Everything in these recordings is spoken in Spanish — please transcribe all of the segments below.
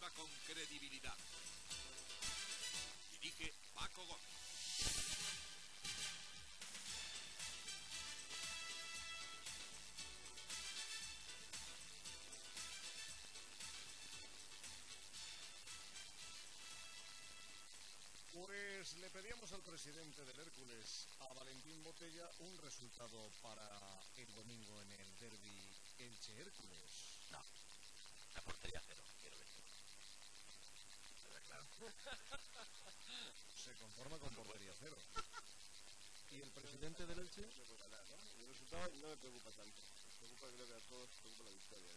deportiva con credibilidad. Dirige Paco Gómez. Pues le pedíamos al presidente del Hércules, a Valentín Botella, un resultado para el domingo en el derbi Elche-Hércules. No, la portería cero, quiero decir. Claro. Se conforma con portería cero. ¿Y el presidente del Elche? No se puede ganar, ¿no? El resultado no me preocupa tanto. Me preocupa, creo que a todos nos preocupa la victoria.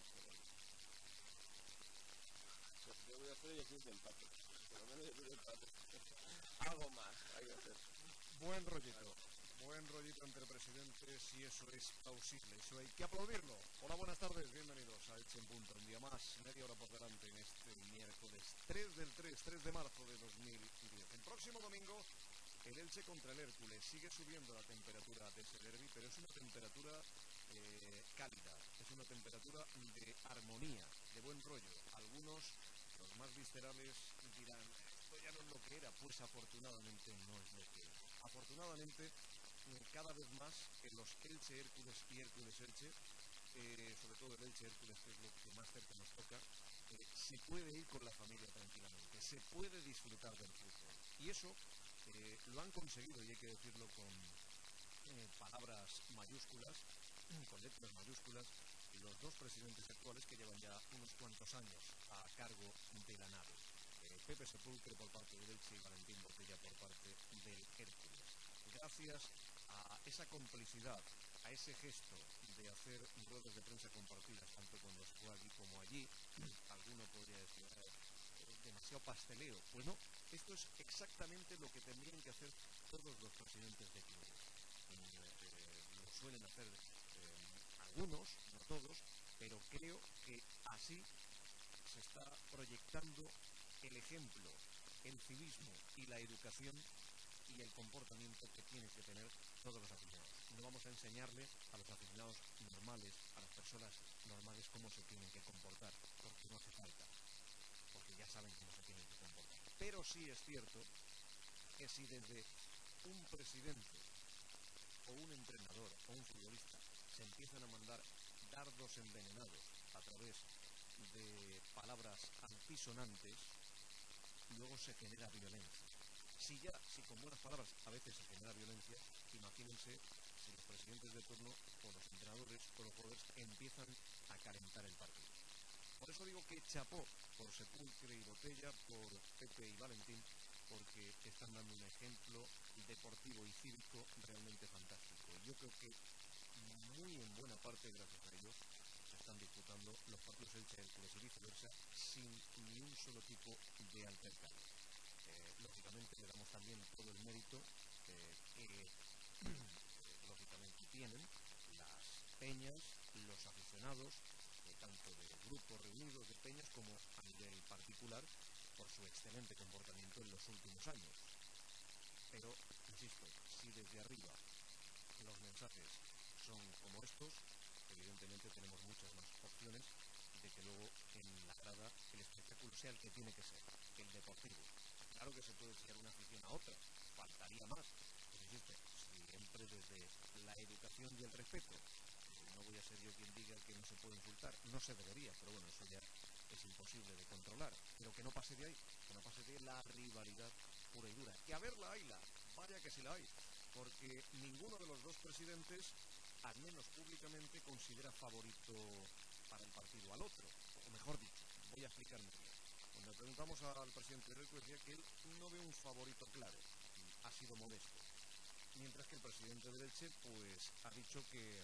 Yo voy a hacer ejercicio de empate. Por lo menos yo quiero empate. Algo más hay que hacer. Buen rollito entre presidentes, y eso es plausible, eso hay que aplaudirlo. Hola, buenas tardes, bienvenidos a Elche en Punto, un día más, media hora por delante en este miércoles 3 de marzo de 2010. El próximo domingo, el Elche contra el Hércules. Sigue subiendo la temperatura de ese derbi, pero es una temperatura cálida, es una temperatura de armonía, de buen rollo. Algunos, los más viscerales, dirán, esto ya no es lo que era. Pues afortunadamente no es lo que era. Afortunadamente, cada vez más en los Elche Hércules y Hércules Elche, sobre todo el Elche Hércules, que es lo que más cerca nos toca, se puede ir con la familia tranquilamente, se puede disfrutar del fútbol. Y eso lo han conseguido, y hay que decirlo con palabras mayúsculas, con letras mayúsculas, los dos presidentes actuales que llevan ya unos cuantos años a cargo de la nave. Pepe Sepulcre por parte del Elche y Valentín Botella por parte del Hércules. Gracias a esa complicidad, a ese gesto de hacer ruedas de prensa compartidas, tanto cuando se fue aquí como allí, alguno podría decir, demasiado pasteleo. Pues no, esto es exactamente lo que tendrían que hacer todos los presidentes de clubes. Lo suelen hacer algunos, no todos, pero creo que así se está proyectando el ejemplo, el civismo y la educación y el comportamiento que tienen que tener todos los aficionados. No vamos a enseñarle a los aficionados normales, a las personas normales, cómo se tienen que comportar, porque no hace falta, porque ya saben cómo se tienen que comportar. Pero sí es cierto que si desde un presidente o un entrenador o un futbolista se empiezan a mandar dardos envenenados a través de palabras altisonantes, luego se genera violencia. Si con buenas palabras a veces se genera violencia, imagínense si los presidentes de turno o los entrenadores o los jugadores empiezan a calentar el partido. Por eso digo que chapó por Sepulcre y Botella, por Pepe y Valentín, porque están dando un ejemplo deportivo y cívico realmente fantástico. Yo creo que muy en buena parte gracias a ellos se están disputando los partidos Elche Hércules y viceversa sin ni un solo tipo de altercado. Lógicamente le damos también todo el mérito que lógicamente tienen las peñas, los aficionados, tanto de grupos reunidos de peñas como a nivel particular, por su excelente comportamiento en los últimos años. Pero, insisto, si desde arriba los mensajes son como estos, evidentemente tenemos muchas más opciones de que luego en la grada el espectáculo sea el que tiene que ser, el deportivo. Claro que se puede enseñar una afición a otra, faltaría más, pero insisto, siempre desde la educación y el respeto. No voy a ser yo quien diga que no se puede insultar, no se debería, pero bueno, eso ya es imposible de controlar, pero que no pase de ahí, que no pase de la rivalidad pura y dura. Que a verla hayla, vaya que sí la hay, porque ninguno de los dos presidentes, al menos públicamente, considera favorito para el partido al otro, o mejor dicho, voy a explicarme bien. Cuando le preguntamos al presidente del Hércules, decía que él no ve un favorito claro, ha sido modesto, mientras que el presidente del Elche pues ha dicho que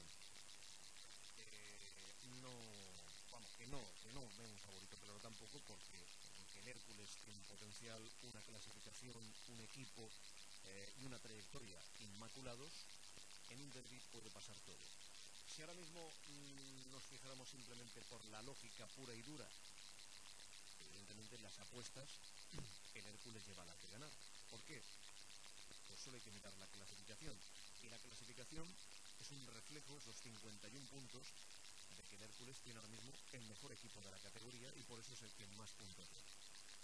no ve un favorito claro tampoco, porque el Hércules tiene un potencial, una clasificación, un equipo y una trayectoria inmaculados. En un derbi puede pasar todo. Si ahora mismo nos fijáramos simplemente por la lógica pura y dura, evidentemente en las apuestas el Hércules lleva la que ganar. ¿Por qué? Pues solo hay que mirar la clasificación, y la clasificación es un reflejo, esos 51 puntos, de que el Hércules tiene ahora mismo el mejor equipo de la categoría y por eso es el que más puntos tiene.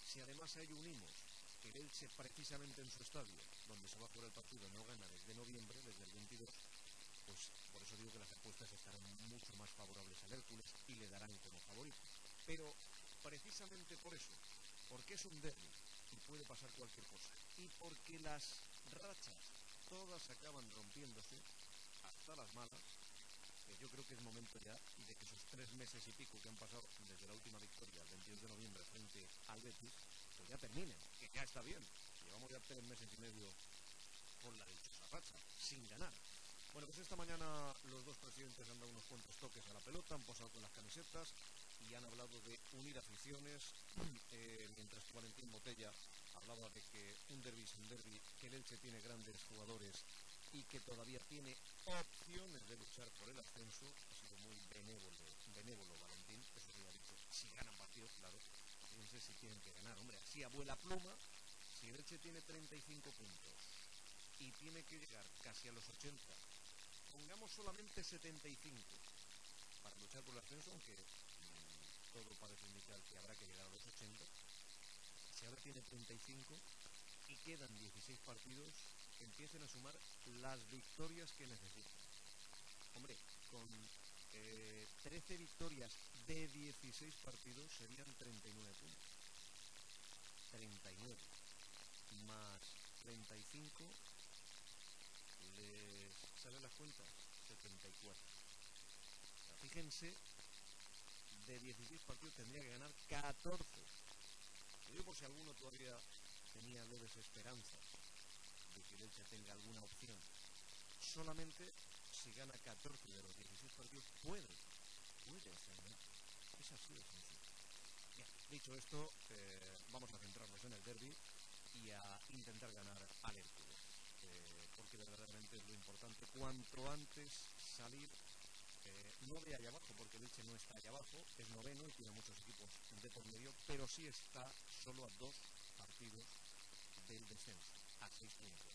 Si además a ello unimos que el Elche precisamente en su estadio, donde se va a jugar el partido, no gana desde noviembre, desde el 22, pues por eso digo que las apuestas estarán mucho más favorables al Hércules y le darán como favorito. Pero precisamente por eso, porque es un derbi y puede pasar cualquier cosa, y porque las rachas todas acaban rompiéndose, hasta las malas, yo creo que es momento ya de que esos 3 meses y pico que han pasado desde la última victoria, el 22 de noviembre, frente al Betis, pues ya terminen, que ya está bien. Llevamos ya 3 meses y medio con la dichosa racha, sin ganar. Bueno, pues esta mañana los dos presidentes han dado unos cuantos toques a la pelota, han posado con las camisetas y han hablado de unir aficiones, mientras que Valentín Botella hablaba de que un derbi es un derbi, que el Elche tiene grandes jugadores y que todavía tiene opciones de luchar por el ascenso. Ha sido muy benévolo Valentín, eso sí ha dicho, si ganan partidos, claro, fíjense si tienen que ganar, hombre, así a vuela pluma, si el Elche tiene 35 puntos y tiene que llegar casi a los 80, pongamos solamente 75 para luchar por el ascenso, aunque todo parece indicar que habrá que llegar a los 80, si ahora tiene 35 y quedan 16 partidos, que empiecen a sumar las victorias que necesitan. Hombre, con 13 victorias de 16 partidos serían 39 puntos. 39 más 35, ¿les salen las cuentas? 74. O sea, fíjense, de 16 partidos tendría que ganar 14. Lo digo por si alguno todavía tenía leves esperanzas de que el Elche tenga alguna opción. Solamente si gana 14 de los 16 partidos puede ascender. Es así de sencillo. Bien, dicho esto, vamos a centrarnos en el derbi y a intentar ganar al Hércules, porque verdaderamente es lo importante. Cuanto antes salir, no de allá abajo, porque el Elche no está allá abajo, es noveno y tiene muchos equipos de por medio, pero sí está solo a 2 partidos del descenso, a 6 puntos.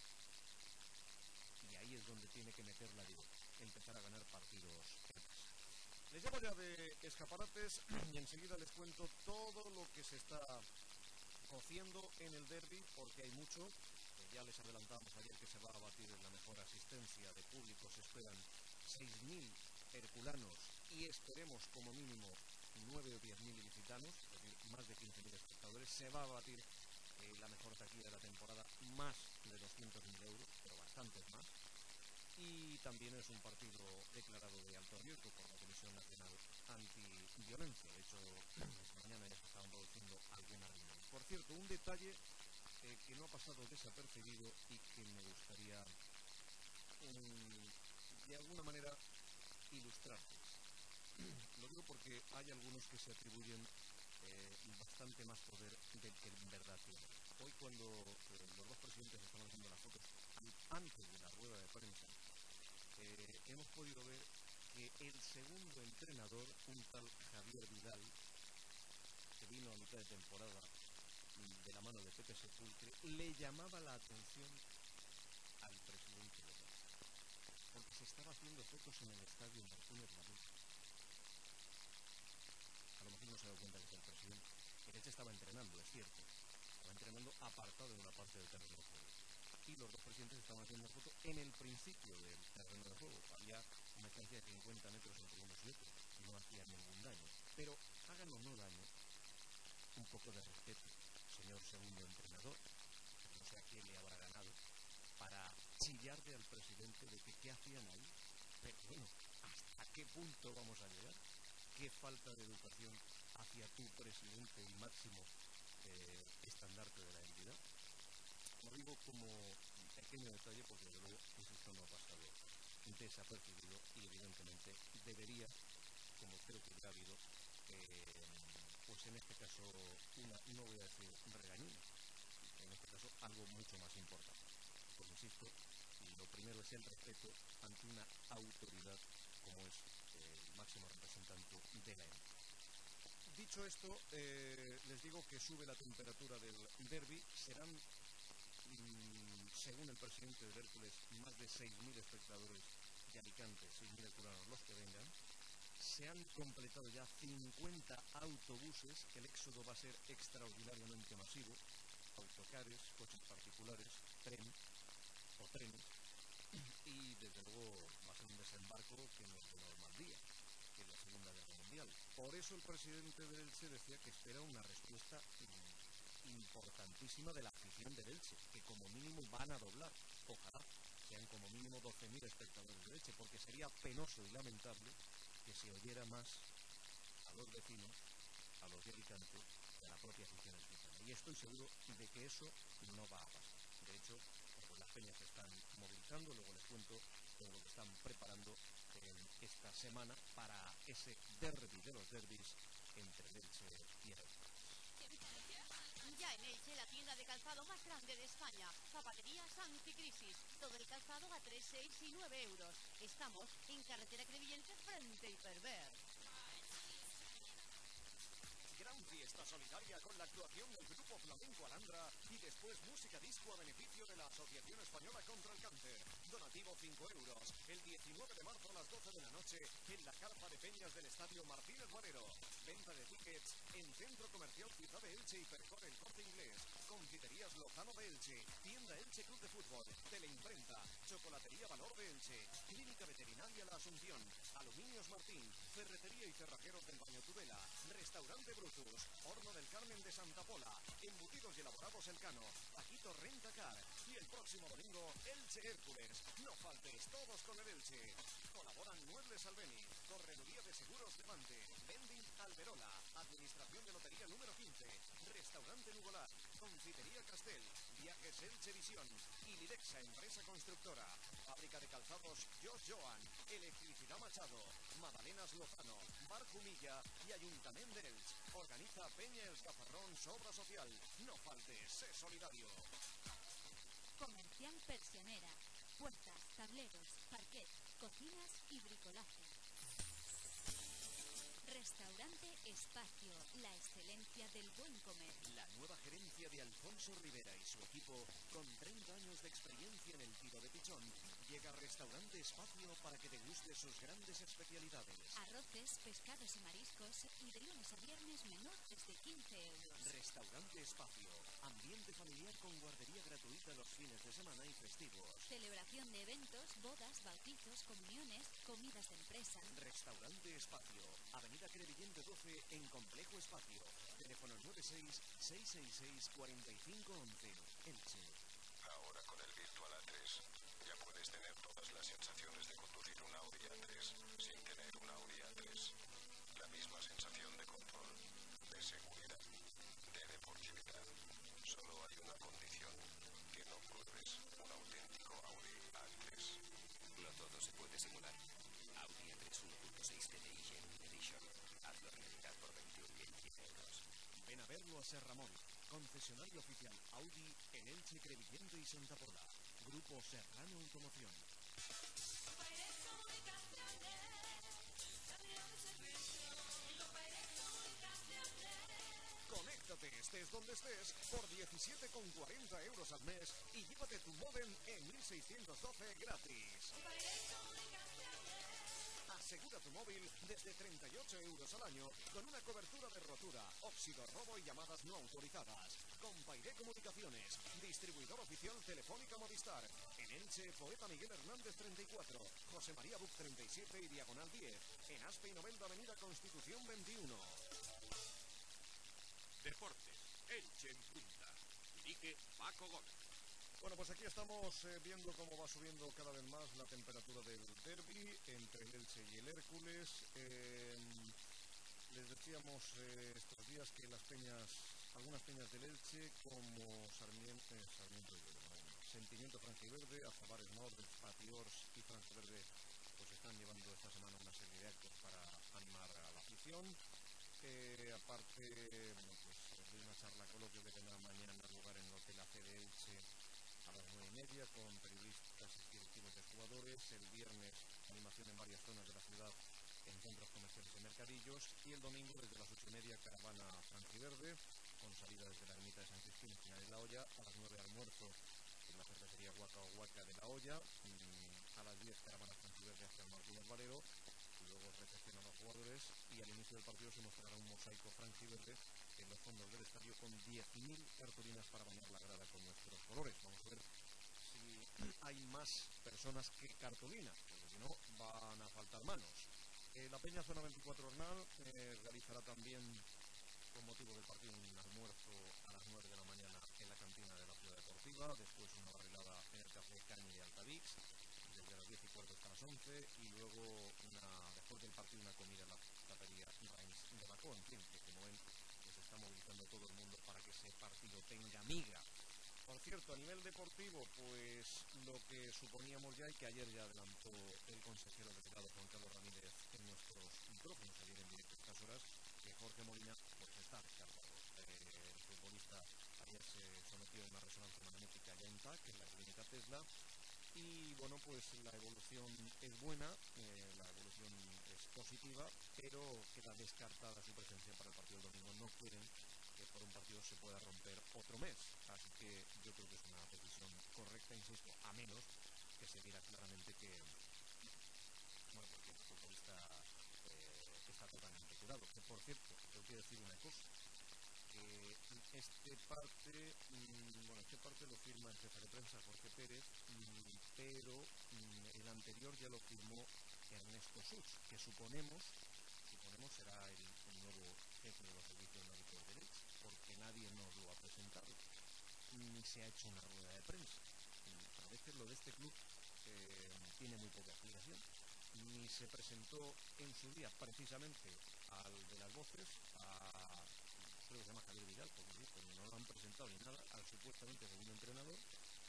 Y ahí es donde tiene que meter la digo, empezar a ganar partidos en casa. Les llamo ya de escaparates y enseguida les cuento todo lo que se está cociendo en el derbi, porque hay mucho. Ya les adelantamos ayer que se va a batir en la mejor asistencia de público. Se esperan 6.000 herculanos y esperemos como mínimo 9 o 10.000 ilicitanos, es decir, más de 15.000 espectadores. Se va a batir la mejor taquilla de la temporada, más de 200.000 euros, pero bastantes más. Y también es un partido declarado de alto riesgo por la Comisión Nacional Antiviolencia. De hecho, esta mañana ya se estaban produciendo algunas reuniones. Por cierto, un detalle que no ha pasado desapercibido y que me gustaría de alguna manera ilustrarles. Lo digo porque hay algunos que se atribuyen bastante más poder del que en verdad tienen. Hoy cuando los dos presidentes estaban haciendo las fotos antes de la rueda de prensa, hemos podido ver que el segundo entrenador, un tal Javier Vidal, que vino a mitad de temporada de la mano de Pepe Sepulcre, le llamaba la atención al presidente de Elche, porque se estaba haciendo fotos en el estadio Martínez Valero. A lo mejor no se ha dado cuenta que es el presidente. El Elche estaba entrenando, es cierto, estaba entrenando apartado de una parte del terreno de juego. Y los dos presidentes estaban haciendo foto en el principio del terreno de juego. Había una distancia de 50 metros entre unos y otros, no hacía ningún daño. Pero hagan o no daño, un poco de respeto, señor segundo entrenador, no sé a quién le habrá ganado, para chillarle al presidente de que qué hacían ahí. Pero bueno, ¿hasta qué punto vamos a llegar? ¿Qué falta de educación hacia tu presidente y máximo estandarte de la entidad? Lo digo como pequeño detalle porque desde luego, insisto, no ha pasado desapercibido y evidentemente debería, como creo que ya ha habido, pues en este caso no voy a decir regañina, en este caso algo mucho más importante. Porque insisto, lo primero es el respeto ante una autoridad como es el máximo representante de la entidad. Dicho esto, les digo que sube la temperatura del derbi. Serán, según el presidente del Hércules, más de 6.000 espectadores de Alicante, 6.000 herculanos los que vengan. Se han completado ya 50 autobuses. El éxodo va a ser extraordinariamente masivo. Autocares, coches particulares, trenes, y desde luego va a ser un desembarco que no es de Normandía, que es la Segunda Guerra Mundial. Por eso el presidente del Elche decía que espera una respuesta importantísima de la afición del Elche, que como mínimo van a doblar. Ojalá sean como mínimo 12.000 espectadores del Elche, porque sería penoso y lamentable que se oyera más a los vecinos, a los de Alicante, y a la propia afición elcetana. Y estoy seguro de que eso no va a pasar. De hecho, pues las peñas se están movilizando. Luego les cuento todo lo que están preparando esta semana para ese derbi de los derbis entre el Elche y el Hércules. Ya en Elche, la tienda de calzado más grande de España. Zapaterías Anticrisis. Todo el calzado a 3, 6 y 9 euros. Estamos en carretera Crevillente frente a Hiperver. Gran fiesta solidaria con la actuación del Grupo Flamenco Alhambra y después música disco a beneficio de la Asociación Española contra el Cáncer. Donativo 5 euros. El 19 de marzo a las 12 de la noche en la carpa de peñas del Estadio Martínez Valero. Venta de tickets en Centro Comercial Ciudad de Elche y Percor El Corte Inglés. Confiterías Lozano de Elche. Tienda Elche Club de Fútbol. Teleimprenta. Chocolatería Valor de Elche. Clínica Veterinaria La Asunción. Aluminios Martín. Ferretería y cerrajeros del Baño Tudela. Restaurante Brutus. Horno del Carmen de Santa Pola. Embutidos y elaborados Elcano. Paquito Rentacar. Y el próximo domingo, Elche Hércules. No faltes, todos con el Elche. Colaboran Muebles Albeni. Correduría de Seguros Levante. Vending Alberola. Administración de Lotería número 15. Restaurante Nugolat. Confitería Castel. Viajes Elche Visión. Y Lidexa, empresa constructora. Fábrica de calzados Josh Joan. Electricidad Machado. Magdalenas Lozano. Bar Jumilla y Ayuntamiento de Elche. Organiza Peña El Cafarrón Sobra Social. No faltes, sé solidario. Comercial Persianera. Puertas, tableros, parquet, cocinas y bricolaje. Restaurante Espacio, la excelencia del buen comer. La nueva gerencia de Alfonso Rivera y su equipo, con 30 años de experiencia en el tiro de pichón, llega a Restaurante Espacio para que deguste sus grandes especialidades. Arroces, pescados y mariscos, y de lunes a viernes menú desde 15 euros. Restaurante Espacio, ambiente familiar con guardería gratuita los fines de semana y festivos. Celebración de eventos, bodas, bautizos, comuniones, comidas de empresa. Restaurante Espacio, Avenida Crevillente 12 en Complejo Espacio. Teléfono 96-666-4511. Elche. Ahora con el Virtual A3 ya puedes tener todas las sensaciones de conducir un Audi A3 sin tener un Audi A3. La misma sensación de control, de seguridad, de deportividad. Solo hay una condición, que no pruebes un auténtico Audi A3. No todo se puede simular. Audi A3 1.6 TDI Genuine Edition. Hazlo realidad por 21.000 euros. Ven a verlo a Serra Móvil, concesionario oficial Audi en Elche, Crevillente y Santa Pola. Grupo Serrano Automoción. Conéctate, estés donde estés, por 17,40 euros al mes y llévate tu módem en 1612 gratis. Asegura tu móvil desde 38 euros al año con una cobertura de rotura, óxido, robo y llamadas no autorizadas. Compairé Comunicaciones, distribuidor oficial Telefónica Movistar. En Elche, Poeta Miguel Hernández 34, José María Buc 37 y Diagonal 10. En Aspe y Novelda Avenida Constitución 21. Deportes. Elche en punta. Dirige Paco Gómez. Bueno, pues aquí estamos viendo cómo va subiendo cada vez más la temperatura del derbi entre el Elche y el Hércules. Les decíamos estos días que las peñas, algunas peñas del Elche, como Sentimiento Franjiverde, Azabares Nord, Patiors y Franjiverde, pues están llevando esta semana una serie de actos para animar a la afición. Aparte, bueno, pues de una charla coloquio que tendrá mañana lugar en el Hotel AC de Elche a las 9:30 con periodistas y directivos de jugadores. El viernes, animación en varias zonas de la ciudad en centros comerciales y mercadillos. Y el domingo, desde las 8:30, caravana franjiverde con salida desde la ermita de San Cristín, final de La Hoya. A las 9, almuerzo en la cervecería Huaca o Huaca de La Hoya. A las 10, caravana franjiverde hacia el Martínez Valero. luego recepciona a los jugadores y al inicio del partido se mostrará un mosaico franjiverde en los fondos del estadio con 10.000 cartulinas para bañar la grada con nuestros colores. Vamos a ver si hay más personas que cartulinas, porque si no van a faltar manos. La Peña Zona 24 Hornal realizará también, con motivo del partido, un almuerzo a las 9 de la mañana en la cantina de la Ciudad Deportiva, después una barrilada en el Café Cañi de Altavix, desde las 10:15 hasta las 11, y luego después del partido una comida en la tapería Reims de Bacó. En fin, que como ven, que se está movilizando todo el mundo para que ese partido tenga miga. Por cierto, a nivel deportivo, pues lo que suponíamos ya y que ayer ya adelantó el consejero delegado Juan Carlos Ramírez en nuestros micrófonos ayer en directo a estas horas, que Jorge Molina pues está descartado. El futbolista ayer se sometió a una resonancia magnética ya en TAC, en la clínica Tesla, y bueno, pues la evolución es buena, la evolución es positiva, pero queda descartada su presencia para el partido del domingo. No quieren que por un partido se pueda romper otro mes, así que yo creo que es una decisión correcta, insisto, a menos que se viera claramente que bueno, porque el futbolista está totalmente curado. Que por cierto, tengo que decir una cosa, que este parte lo firma el jefe de prensa Jorge Pérez, pero el anterior ya lo firmó Ernesto Such, que suponemos será el nuevo jefe de los servicios médicos de Leeds, porque nadie nos lo ha presentado, ni se ha hecho una rueda de prensa. A veces lo de este club tiene muy poca explicación. Ni se presentó en su día precisamente al de las voces, creo que se llama Javier Vidal, porque no lo han presentado ni nada, al supuestamente segundo entrenador,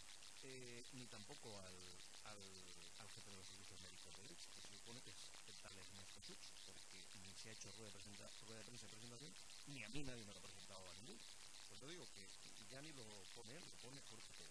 ni tampoco al jefe de los servicios médicos de Leeds, que se supone que es el tal Ernesto Such, porque ni se ha hecho rueda de prensa de presentación, ni a mí nadie me lo ha presentado a ninguno. Pues te digo que ya ni lo pone él, lo pone Jorge Pérez,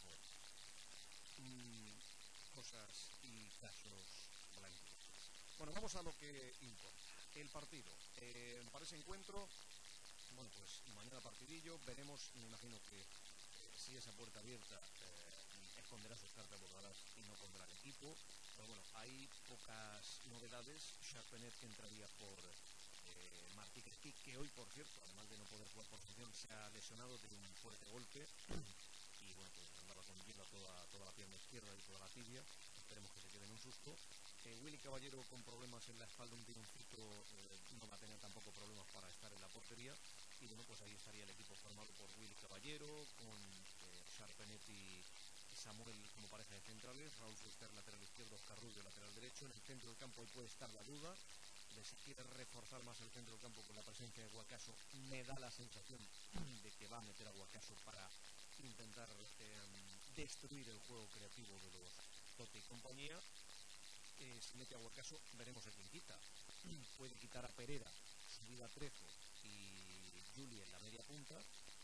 cosas y casos blancos. Bueno, vamos a lo que importa. El partido. Para ese encuentro, bueno, pues mañana partidillo, veremos, me imagino que si esa puerta abierta esconderá sus cartas bordadas y no pondrá el equipo. Pero bueno, hay pocas novedades. Charpenet, que entraría por Martí Crespi, que hoy, por cierto, además de no poder jugar por función, se ha lesionado de un fuerte golpe y bueno, pues andaba con hielo toda la pierna izquierda y toda la tibia. Esperemos que se quede en un susto. Willy Caballero, con problemas en la espalda, un tironcito, no va a tener tampoco problemas para estar en la portería. Y bueno, pues ahí estaría el equipo formado por Willy Caballero, con Charpenet y Samuel como pareja de centrales, Raúl Fuster lateral izquierdo, Oscar Rubio lateral derecho. En el centro del campo ahí puede estar la duda de si quiere reforzar más el centro del campo con la presencia de Guacaso. Me da la sensación de que va a meter a Guacaso para intentar destruir el juego creativo de los Totti y compañía. Si mete a Guacaso, veremos a quién quita. Puede quitar a Pereira, subir a Trejo y Juli en la media punta,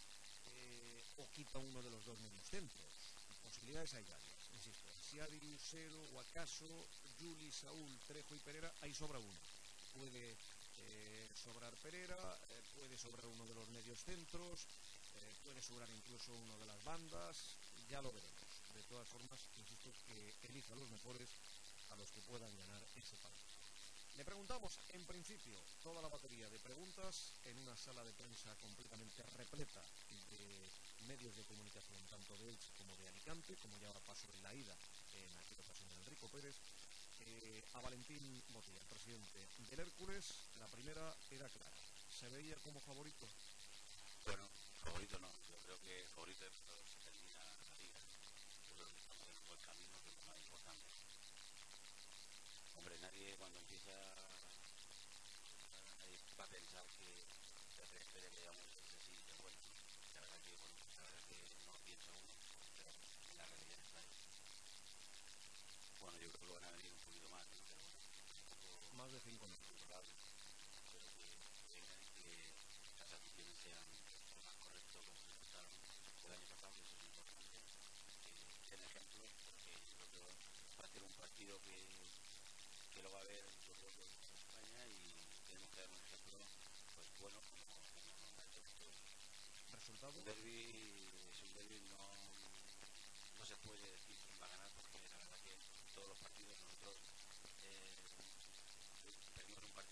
o quita uno de los dos medios centros. Posibilidades hay varias, insisto. Siadi, Lucero, Guacaso, Juli, Saúl, Trejo y Pereira, ahí sobra uno. Puede sobrar Pereira, puede sobrar uno de los medios centros, puede sobrar incluso uno de las bandas, ya lo veremos. De todas formas, insisto, que elija los mejores a los que puedan ganar ese partido. Le preguntamos, en principio, toda la batería de preguntas en una sala de prensa completamente repleta de medios de comunicación, tanto de Elche como de Alicante, como ya pasó en la ida, en aquella ocasión de Enrico Pérez, a Valentín Botella, el presidente del Hércules. La primera era clara. ¿Se veía como favorito? Bueno, favorito no. Yo creo que favorito es cuando se termina la liga. Yo creo que estamos en un buen camino, que es lo más importante. Hombre, nadie cuando empieza, nadie va a pensar que la trayectoria que llevamos es así de bueno. La verdad que, bueno, la verdad que no lo piensa uno, pero en la realidad está ahí. Bueno, yo creo que lo van a venir un poquito más, ¿no? Pero bueno, más de 5 minutos. Probable. Espero que vengan y que las aficiones sean lo más correcto como se portaron el año pasado, que eso es importante. Que den ejemplo, porque yo creo que va a ser un partido que lo va a ver todo España y tenemos que dar un ejemplo pues bueno como ha hecho todo. ¿Resultado? Un derbi no se puede decir quién va a ganar, porque la verdad que todos los partidos nosotros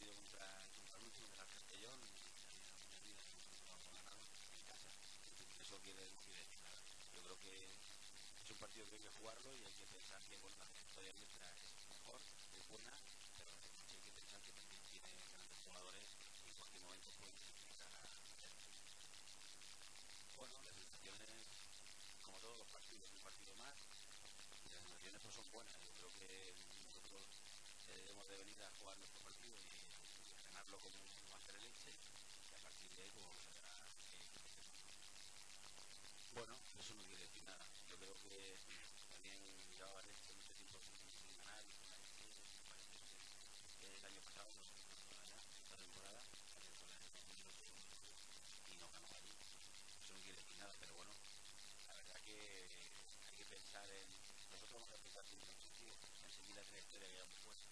partido contra el último, que era el Castellón, y había una vida y un ganado en casa. Eso no quiere decir nada. Yo creo que es un partido que hay que jugarlo y hay que pensar que bueno, la trayectoria nuestra es mejor, es buena, pero hay que pensar que también tiene grandes jugadores y en cualquier momento pueden significar bueno, las sensaciones, como todos los partidos, un partido más, y las sensaciones pues son buenas. Yo creo que nosotros debemos de venir a jugar nuestro partido y a ganarlo como va a ser el Elche, y a partir de ahí pues vamos a ver qué hacemos. Bueno, eso no quiere decir nada. Yo creo que también llevaba el Elche mucho tiempo sin ganar, y con la Elche me parece que el año pasado no sé cuándo allá, esta temporada, con el 2008 y no ganó allí. Eso no quiere decir nada, pero bueno, la verdad que hay que pensar en... Nosotros vamos a pensar siempre en positivo, en seguir la trayectoria que llevamos puesta.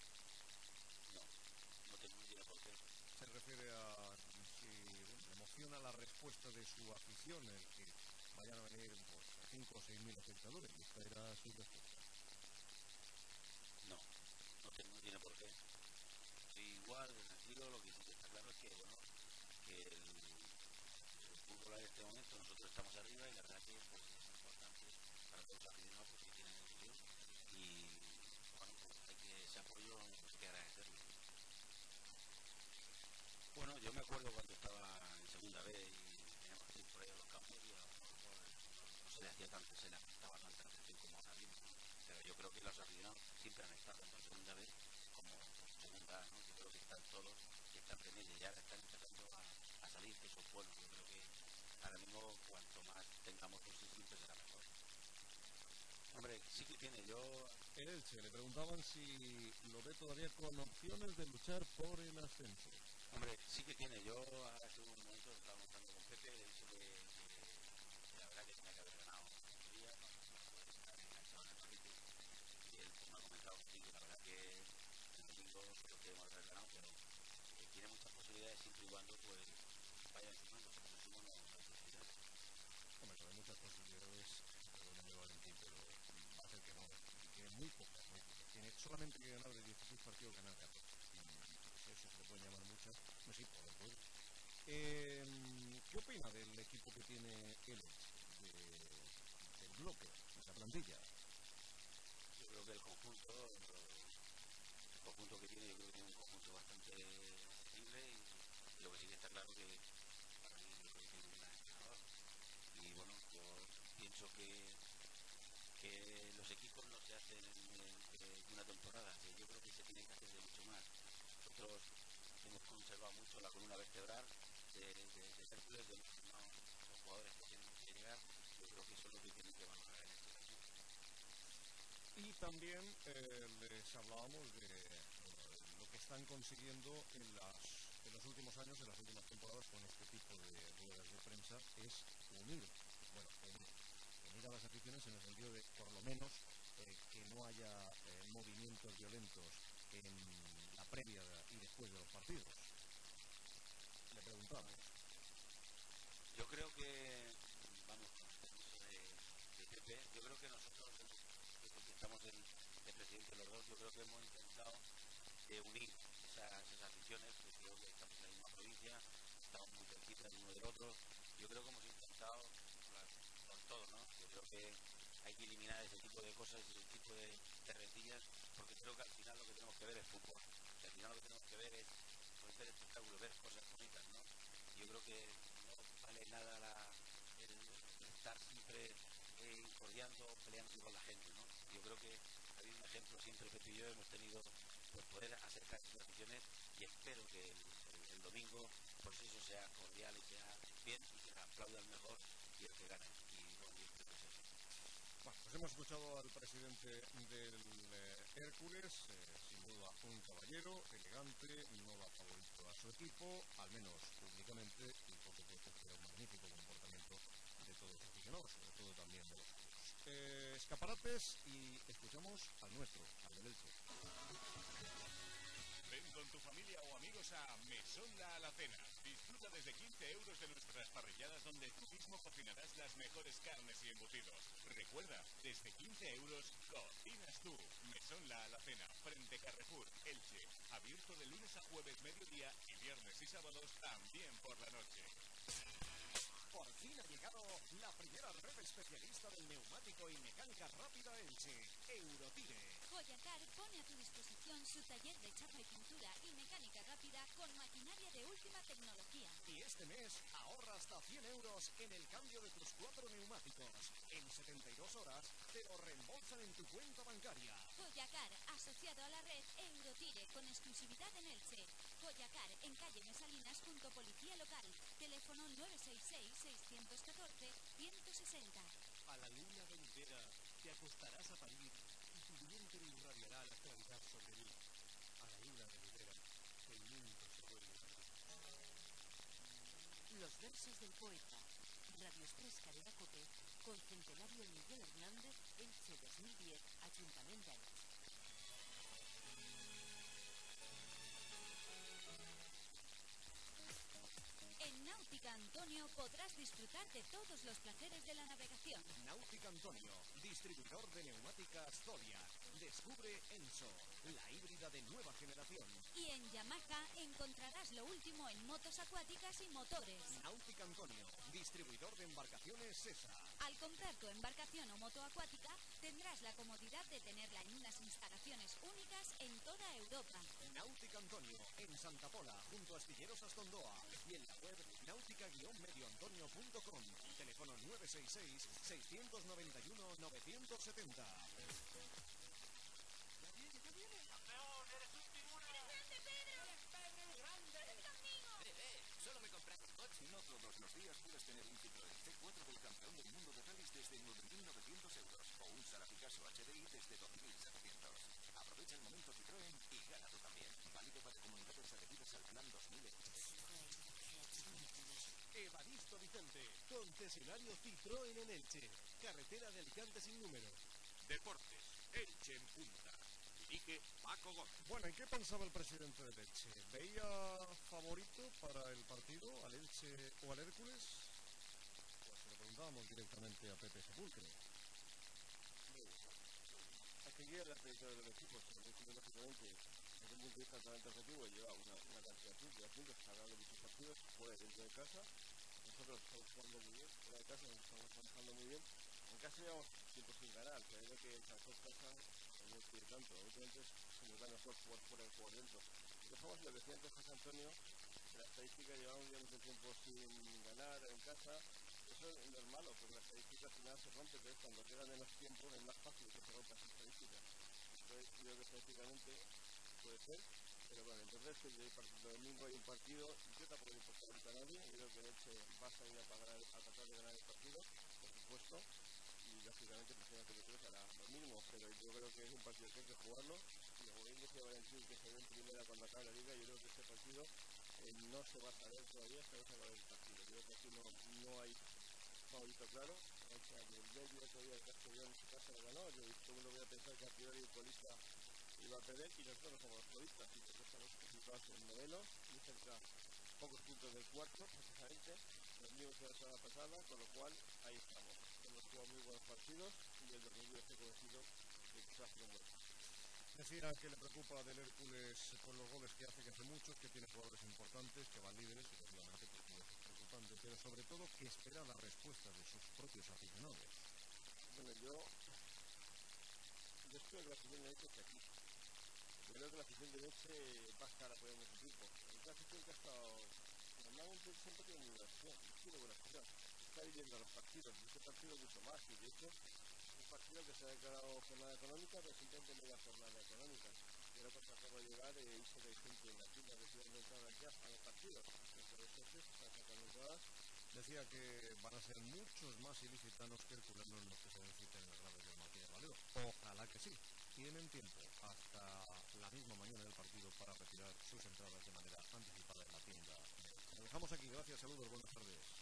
No tiene por qué. Se refiere a si bueno, le emociona la respuesta de su afición, el que vayan a venir pues, 5 o 6 mil espectadores, y esta era su respuesta. No tiene por qué. Igual, tranquilo, lo que sí que está claro es que, bueno, que el fútbol en este momento, nosotros estamos arriba y la verdad que pues, es importante para todos los aficionados porque tienen ilusión y, bueno, pues hay que ese apoyo pues, hay que agradecerlo. Bueno, yo me acuerdo cuando estaba en segunda vez y teníamos que ir por ahí a los campos y a lo mejor no se le hacía tanto, se le prestaba tanta atención como ahora mismo, ¿no? Pero yo creo que los aficionados siempre han estado tanto en segunda vez como en segunda A, ¿no? Yo creo que están todos y están pendientes y ahora están empezando a salir, que eso es bueno. Yo creo que ahora mismo cuanto más tengamos pues siempre será mejor. Hombre, sí que tiene, yo... El Elche, le preguntaban si lo ve todavía con opciones de luchar por el ascenso. Hombre, sí que tiene. Yo hace un momento estaba hablando con Pepe, le he dicho que la verdad que tenía que haber ganado el día, para poder estar enganchado en el partido. Y él pues, me ha comentado que sí, que la verdad que el domingo creo que debemos haber ganado, pero que tiene muchas posibilidades siempre y cuando pues vayan sumando. Si no suman no hay posibilidades. Hombre, hay muchas posibilidades, perdóname Valentín, pero va a ser que no. Tiene muy pocas, muy pocas. Tiene solamente que ganar de 16 partidos, ganar 14. Eso se le pueden llamar muchas. No, sí, poder. ¿Qué opina del equipo que tiene el Elche? Del bloque, de esa plantilla. Yo creo que el conjunto que tiene, yo creo que tiene un conjunto bastante accesible y lo que sí que está claro que para mí yo creo que tiene un gran entrenador. Y bueno, yo pienso que los equipos no se hacen en una temporada, que yo creo que se tienen que hacer de mucho más. Nosotros hemos conservado mucho la columna vertebral de Hércules, de los jugadores que tienen que llegar. Yo creo que eso es lo que tienen que valorar en este caso. Y también les hablábamos de lo que están consiguiendo en los últimos años, en las últimas temporadas con este tipo de ruedas de prensa, es unir a las aficiones en el sentido de, por lo menos, que no haya movimientos violentos en la previa y después de los partidos. Le preguntamos. Yo creo que, vamos, con el permiso de Pepe, yo creo que nosotros, porque estamos de presidente los dos, yo creo que hemos intentado unir esas aficiones, que creo que estamos en la misma provincia, estamos muy cerquita el uno del otro. Yo creo que hemos intentado por todo, ¿no? Yo creo que hay que eliminar ese tipo de cosas y ese tipo de rencillas, porque creo que al final lo que tenemos que ver es fútbol. Que al final lo que tenemos que ver es pues, ver espectáculos, ver cosas bonitas, ¿no? Y yo creo que no vale nada el estar siempre incordiando, peleando con la gente, ¿no? Yo creo que ha habido un ejemplo siempre, Pepe y yo hemos tenido pues, poder acercar a las aficiones y espero que el domingo pues eso sea cordial y sea bien y que aplauda al mejor y el que gane. Y bueno, yo espero que sea así. Bueno, pues hemos escuchado al presidente del Hércules, sin duda un caballero, elegante, no da favorito a su equipo, al menos públicamente, y por supuesto espera un magnífico comportamiento de todos los aficionados, sobre todo también de los suyos. Escaparates y escuchamos al nuestro, al del Elche. Ven con tu familia o amigos a Mesón La Alacena. Disfruta desde 15 euros de nuestras parrilladas donde tú mismo cocinarás las mejores carnes y embutidos. Recuerda, desde 15 euros cocinas tú. Mesón La Alacena, frente Carrefour, Elche. Abierto de lunes a jueves mediodía y viernes y sábados también por la noche. Por fin ha llegado la primera red especialista del neumático y mecánica rápida Elche, Eurotire. Joyacar pone a tu disposición su taller de chapa y pintura y mecánica rápida con maquinaria de última tecnología. Y este mes ahorra hasta 100 euros en el cambio de tus 4 neumáticos. En 72 horas te lo reembolsan en tu cuenta bancaria. Joyacar, asociado a la red Eurotire con exclusividad en Elche. Joyacar, en calle Mesalinas junto Policía Local. Teléfono 966-614-160. A la luna venidera te acostarás a parir y tu vientre irradiará la claridad sobre mí. A la luna venidera el mundo se vuelve. Los versos del poeta. Radio Express Cadena Cope con Centenario Miguel Hernández, Elche 2010, Ayuntamiento de Elche. En Náutica Antonio podrás disfrutar de todos los placeres de la navegación. Náutica Antonio, distribuidor de neumáticas Zodiac. Descubre Enso, la híbrida de nueva generación. Y en Yamaha encontrarás lo último en motos acuáticas y motores. Náutica Antonio, distribuidor de embarcaciones Sesa. Al comprar tu embarcación o moto acuática, tendrás la comodidad de tenerla en unas instalaciones únicas en toda Europa. Náutica Antonio, en Santa Pola, junto a Astilleros Astondoa. Y en la web náutica-medioantonio.com. Teléfono 966-691-970. Solo me compraste un coche. No todos los días puedes tener un Citroën C4 del campeón del mundo de rallies desde 9.900 euros o un Sara Picasso HDI desde 2.700. Aprovecha el momento Citroën y gana tú también. Válido para comunidades adheridas al plan 2000 euros. Evaristo Vicente, concesionario Citroën en Elche. Carretera de Alicante sin número. Deportes, Elche en punta. Dirige Paco Gómez. Bueno, ¿en qué pensaba el presidente del Elche? ¿Veía favorito para el partido al Elche o al Hércules? Pues se lo preguntábamos directamente a Pepe Sepulcre. A seguir la trayectoria del equipo, lógicamente, desde un punto de vista totalmente objetivo, lleva una cantidad de puntos, ha ganado muchos partidos, fuera dentro de casa. Nosotros estamos jugando muy bien, fuera de casa nos estamos trabajando muy bien. En casa llevamos tiempo sin ganar, creo que el factor casa no tiene tanto, obviamente se nos da mejor jugar fuera que jugar dentro. Dejamos lo que decía antes José Antonio, que la estadística llevamos ya mucho tiempo sin ganar en casa. Eso no es malo, porque la estadística al final se rompe, que es cuando queda menos tiempo es más fácil que se rompa esa estadística. Entonces creo que estadísticamente puede ser, pero bueno, entonces el domingo hay un partido, yo tampoco le importa ahorita a nadie, yo creo que Elche va a salir a tratar de ganar el partido, por supuesto, y lógicamente prefiero que yo hará lo mismo, pero yo creo que es un partido que hay que jugarlo, y como bien decía Valentín que se ve en primera cuando acabe la liga, yo creo que este partido no se va a saber todavía hasta que se acabe el partido, yo creo que aquí no hay favorito claro, o sea, el derbi otro día el Castellón en su casa lo ganó, yo todo el mundo voy a pensar que a priori el colista iba a perder y nosotros somos los colistas, y nosotros estamos situados en novelos, muy cerca, pocos puntos del cuarto, precisamente, los mismos de la semana pasada, con lo cual ahí estamos. Hemos jugado muy buenos partidos y el domingo estoy convencido de que se va a hacer un buen partido. Decía que le preocupa del Hércules con los goles que hace muchos, que tiene jugadores importantes, que van líderes y obviamente pues, es preocupante, pero sobre todo que espera la respuesta de sus propios aficionados. Bueno, yo espero que la afición de Elche esté aquí. Yo creo que la afición de Elche va a estar apoyando a su equipo. Es una afición que ha estado, normalmente siempre tiene una afición, tiene buena afición. Está viviendo los partidos, y este partido mucho más, y de hecho un partido que se ha declarado jornada económica, pero simplemente no era jornada económica. Pero cuando acabo de llegar, hizo que hay gente en la tienda que tiene entradas ya a los partidos. Entonces, se están sacando entradas. Decía que van a ser muchos más ilicitanos que herculenos los que se necesiten en las gradas del Martínez Valero. Ojalá que sí. Tienen tiempo hasta la misma mañana del partido para retirar sus entradas de manera anticipada en la tienda. Lo dejamos aquí. Gracias, saludos, buenas tardes.